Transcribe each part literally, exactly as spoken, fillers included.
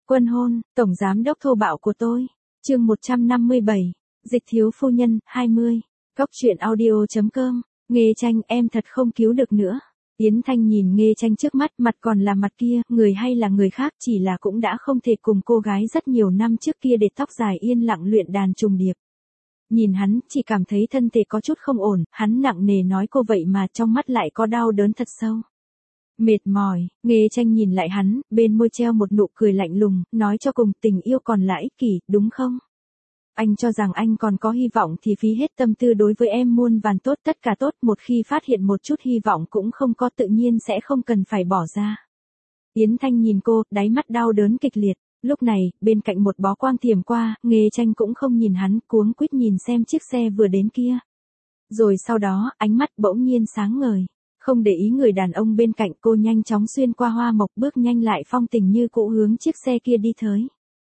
Quân hôn, tổng giám đốc thô bạo của tôi. Chương một trăm năm mươi bảy. Dịch thiếu phu nhân, hai mươi. Cóc truyện audio chấm com. Nghê Tranh, em thật không cứu được nữa. Yến Thanh nhìn Nghê Tranh trước mắt, mặt còn là mặt kia, người hay là người khác, chỉ là cũng đã không thể cùng cô gái rất nhiều năm trước kia để tóc dài yên lặng luyện đàn trùng điệp. Nhìn hắn, chỉ cảm thấy thân thể có chút không ổn, hắn nặng nề nói cô vậy mà trong mắt lại có đau đớn thật sâu. Mệt mỏi, Nghê Tranh nhìn lại hắn, bên môi treo một nụ cười lạnh lùng, nói cho cùng tình yêu còn là ích kỷ, đúng không? Anh cho rằng anh còn có hy vọng thì phí hết tâm tư đối với em muôn vàn tốt, tất cả tốt, một khi phát hiện một chút hy vọng cũng không có tự nhiên sẽ không cần phải bỏ ra. Yến Thanh nhìn cô, đáy mắt đau đớn kịch liệt. Lúc này, bên cạnh một bó quang thiểm qua, Nghê Tranh cũng không nhìn hắn, cuống quýt nhìn xem chiếc xe vừa đến kia. Rồi sau đó, ánh mắt bỗng nhiên sáng ngời. Không để ý người đàn ông bên cạnh, cô nhanh chóng xuyên qua hoa mộc, bước nhanh lại phong tình như cũ hướng chiếc xe kia đi tới.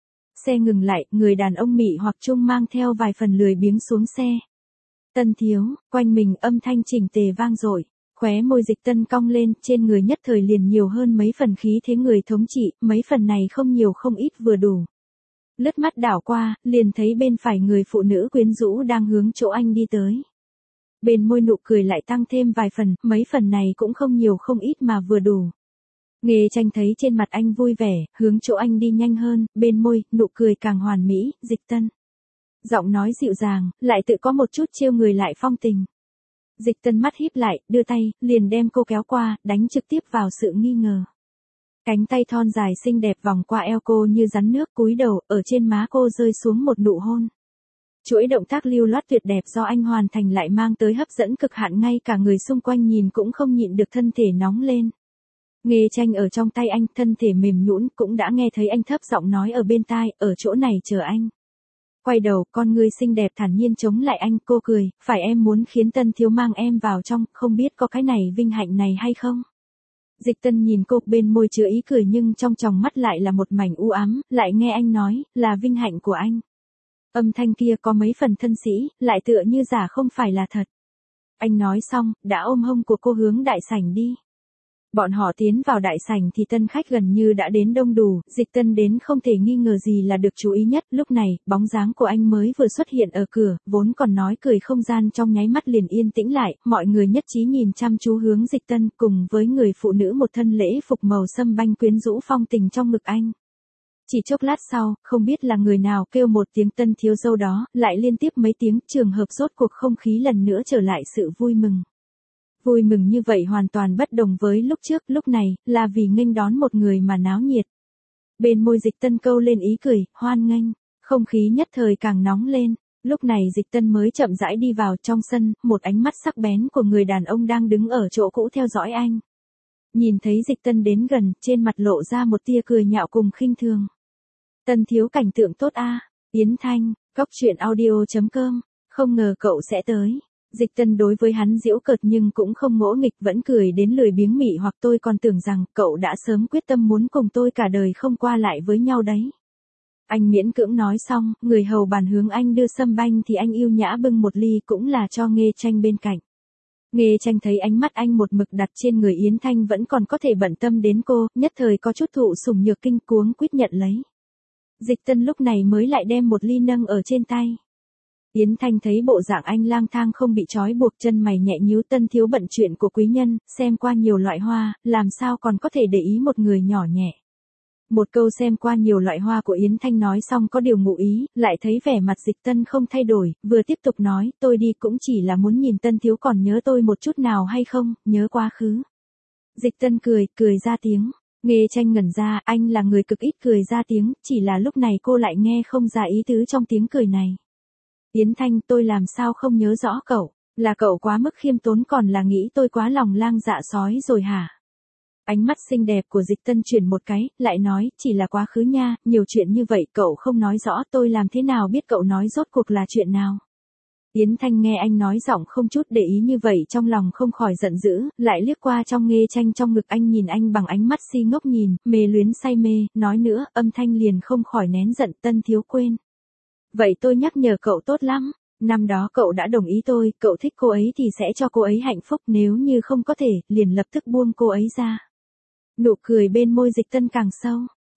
Xe ngừng lại, người đàn ông mị hoặc trung mang theo vài phần lười biếng xuống xe. Tân thiếu, quanh mình âm thanh chỉnh tề vang dội, khóe môi Dịch Tân cong lên, trên người nhất thời liền nhiều hơn mấy phần khí thế người thống trị, mấy phần này không nhiều không ít vừa đủ. Lướt mắt đảo qua, liền thấy bên phải người phụ nữ quyến rũ đang hướng chỗ anh đi tới. Bên môi nụ cười lại tăng thêm vài phần, mấy phần này cũng không nhiều không ít mà vừa đủ. Nghê Tranh thấy trên mặt anh vui vẻ, hướng chỗ anh đi nhanh hơn, bên môi, nụ cười càng hoàn mỹ, Dịch Tân. Giọng nói dịu dàng, lại tự có một chút trêu người lại phong tình. Dịch Tân mắt híp lại, đưa tay, liền đem cô kéo qua, đánh trực tiếp vào sự nghi ngờ. Cánh tay thon dài xinh đẹp vòng qua eo cô như rắn nước, cúi đầu, ở trên má cô rơi xuống một nụ hôn. Chuỗi động tác lưu loát tuyệt đẹp do anh hoàn thành lại mang tới hấp dẫn cực hạn, ngay cả người xung quanh nhìn cũng không nhịn được thân thể nóng lên. Nghê Tranh ở trong tay anh, thân thể mềm nhũn, cũng đã nghe thấy anh thấp giọng nói ở bên tai, ở chỗ này chờ anh. Quay đầu, con người xinh đẹp thản nhiên chống lại anh, cô cười, phải em muốn khiến Tân thiếu mang em vào trong, không biết có cái này vinh hạnh này hay không? Dịch Tân nhìn cô, bên môi chứa ý cười nhưng trong tròng mắt lại là một mảnh u ám, lại nghe anh nói, là vinh hạnh của anh. Âm thanh kia có mấy phần thân sĩ, lại tựa như giả không phải là thật. Anh nói xong, đã ôm hông của cô hướng đại sảnh đi. Bọn họ tiến vào đại sảnh thì tân khách gần như đã đến đông đủ, Dịch Tân đến không thể nghi ngờ gì là được chú ý nhất. Lúc này, bóng dáng của anh mới vừa xuất hiện ở cửa, vốn còn nói cười không gian trong nháy mắt liền yên tĩnh lại, mọi người nhất trí nhìn chăm chú hướng Dịch Tân, cùng với người phụ nữ một thân lễ phục màu sâm banh quyến rũ phong tình trong ngực anh. Chỉ chốc lát sau, không biết là người nào kêu một tiếng Tân thiếu dâu đó, lại liên tiếp mấy tiếng, trường hợp rốt cuộc không khí lần nữa trở lại sự vui mừng. Vui mừng như vậy hoàn toàn bất đồng với lúc trước, lúc này, là vì nghênh đón một người mà náo nhiệt. Bên môi Dịch Tân câu lên ý cười, hoan nghênh, không khí nhất thời càng nóng lên. Lúc này Dịch Tân mới chậm rãi đi vào trong sân, một ánh mắt sắc bén của người đàn ông đang đứng ở chỗ cũ theo dõi anh. Nhìn thấy Dịch Tân đến gần, trên mặt lộ ra một tia cười nhạo cùng khinh thường. Tân thiếu cảnh tượng tốt a. Yến Thanh, Cóc truyện audio chấm com, không ngờ cậu sẽ tới. Dịch Tân đối với hắn giễu cợt nhưng cũng không ngỗ nghịch, vẫn cười đến lười biếng mị hoặc, tôi còn tưởng rằng cậu đã sớm quyết tâm muốn cùng tôi cả đời không qua lại với nhau đấy. Anh miễn cưỡng nói xong, người hầu bàn hướng anh đưa sâm banh thì anh yêu nhã bưng một ly cũng là cho Nghê Tranh bên cạnh. Nghê Tranh thấy ánh mắt anh một mực đặt trên người Yến Thanh vẫn còn có thể bận tâm đến cô, nhất thời có chút thụ sủng nhược kinh, cuống quýt nhận lấy. Dịch Tân lúc này mới lại đem một ly nâng ở trên tay. Yến Thanh thấy bộ dạng anh lang thang không bị trói buộc, chân mày nhẹ nhíu, Tân thiếu bận chuyện của quý nhân, xem qua nhiều loại hoa, làm sao còn có thể để ý một người nhỏ nhẹ. Một câu xem qua nhiều loại hoa của Yến Thanh nói xong có điều ngụ ý, lại thấy vẻ mặt Dịch Tân không thay đổi, vừa tiếp tục nói, tôi đi cũng chỉ là muốn nhìn Tân thiếu còn nhớ tôi một chút nào hay không, nhớ quá khứ. Dịch Tân cười, cười ra tiếng. Nghê Tranh ngẩn ra, anh là người cực ít cười ra tiếng, chỉ là lúc này cô lại nghe không ra ý tứ trong tiếng cười này. Yến Thanh, tôi làm sao không nhớ rõ cậu, là cậu quá mức khiêm tốn còn là nghĩ tôi quá lòng lang dạ sói rồi hả? Ánh mắt xinh đẹp của Dịch Tân chuyển một cái, lại nói, chỉ là quá khứ nha, nhiều chuyện như vậy cậu không nói rõ, tôi làm thế nào biết cậu nói rốt cuộc là chuyện nào? Yến Thanh nghe anh nói giọng không chút để ý như vậy trong lòng không khỏi giận dữ, lại liếc qua trong Nghê Tranh trong ngực anh nhìn anh bằng ánh mắt si ngốc nhìn, mê luyến say mê, nói nữa, âm thanh liền không khỏi nén giận, Tân thiếu quên. Vậy tôi nhắc nhở cậu tốt lắm, năm đó cậu đã đồng ý tôi, cậu thích cô ấy thì sẽ cho cô ấy hạnh phúc, nếu như không có thể, liền lập tức buông cô ấy ra. Nụ cười bên môi Dịch Tân càng sâu,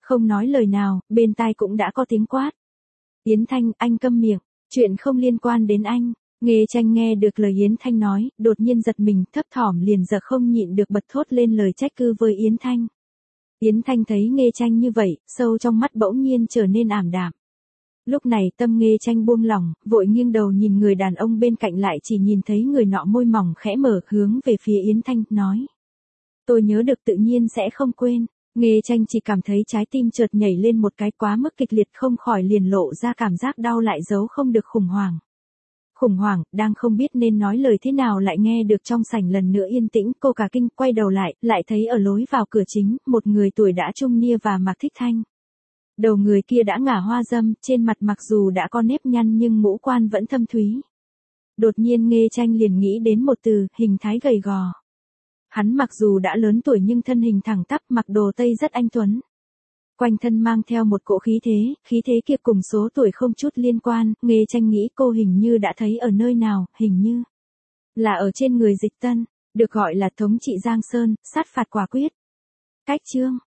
Không nói lời nào, bên tai cũng đã có tiếng quát. Yến Thanh, anh câm miệng, chuyện không liên quan đến anh. Nghê Tranh nghe được lời Yến Thanh nói, đột nhiên giật mình, thấp thỏm liền giờ không nhịn được bật thốt lên lời trách cứ với Yến Thanh. Yến Thanh thấy Nghê Tranh như vậy, sâu trong mắt bỗng nhiên trở nên ảm đạm. Lúc này tâm Nghê Tranh buông lỏng, vội nghiêng đầu nhìn người đàn ông bên cạnh lại chỉ nhìn thấy người nọ môi mỏng khẽ mở hướng về phía Yến Thanh, nói. Tôi nhớ được tự nhiên sẽ không quên. Nghê Tranh chỉ cảm thấy trái tim chợt nhảy lên một cái quá mức kịch liệt không khỏi liền lộ ra cảm giác đau lại giấu không được khủng hoảng. Khủng hoảng, đang không biết nên nói lời thế nào lại nghe được trong sảnh lần nữa yên tĩnh, cô cả kinh quay đầu lại, lại thấy ở lối vào cửa chính, một người tuổi đã trung niên và mặc thích thanh. Đầu người kia đã ngả hoa dâm, trên mặt mặc dù đã có nếp nhăn nhưng ngũ quan vẫn thâm thúy. Đột nhiên Nghê Tranh liền nghĩ đến một từ, hình thái gầy gò. Hắn mặc dù đã lớn tuổi nhưng thân hình thẳng tắp, mặc đồ tây rất anh tuấn. Quanh thân mang theo một cỗ khí thế, khí thế kia cùng số tuổi không chút liên quan, Nghê Tranh nghĩ cô hình như đã thấy ở nơi nào, hình như là ở trên người Dịch Tân, được gọi là thống trị Giang Sơn, sát phạt quả quyết. Cách chương